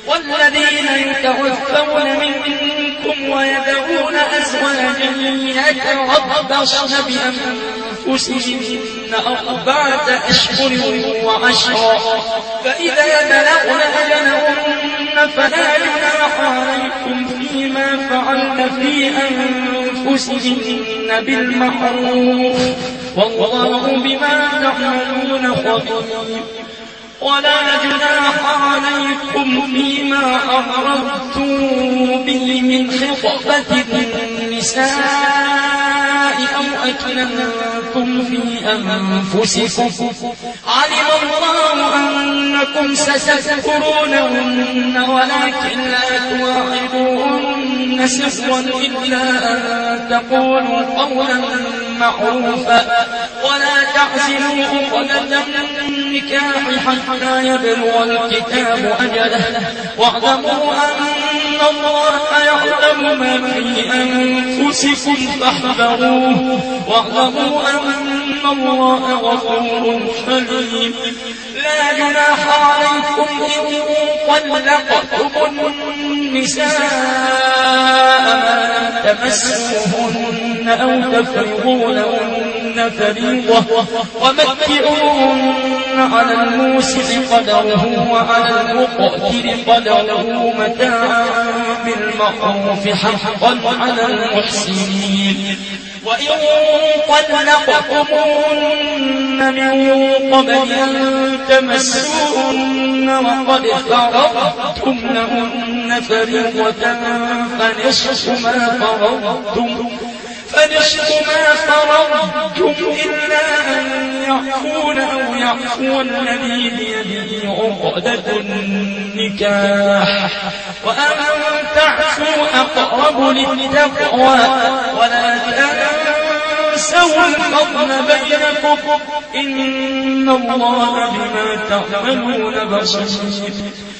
والذين يتوفون منكم ويذرون أزواجا يتربصن بأنفسهن 4 أشهر وعشرا فإذا بلغن أجلهن فلا جناح عليكم فيما فعلن في أنفسهن بالمعروف والله بما تعملون خبير ولا جناح عليكم فيما أعرضتم به من خطبة النساء أو أكننتم في أنفسكم علم الله أنكم ستذكرونهن ولكن لا تواعدوهن سرا إلا أن تقولوا قولا معروفا ولا تعزلوا عقدة النكاح حتى يبلغ الكتاب أجله واعلموا أن الله يعلم ما في أنفسكم فاحذروه واعلموا أن الله غفور حليم لا جناح عليكم إن طلقتم النساء ما تمسوهن أو تفرضوا لهن فريضة ومتعوهن على الموسع قدره وعلى المقتر قدره متاعا بالمعروف حقا على المحسنين وإن طلقتموهن من قبل أن تمسوهن وقد فرضتم لهن فريضة فنصف ما فرضتم إلا أن يعفون أو يعفو الذي بيده عقدة النكاح وأن تعفوا أقرب للتقوى ولا تنسوا الفضل بينكم إن الله بما تعملون بصير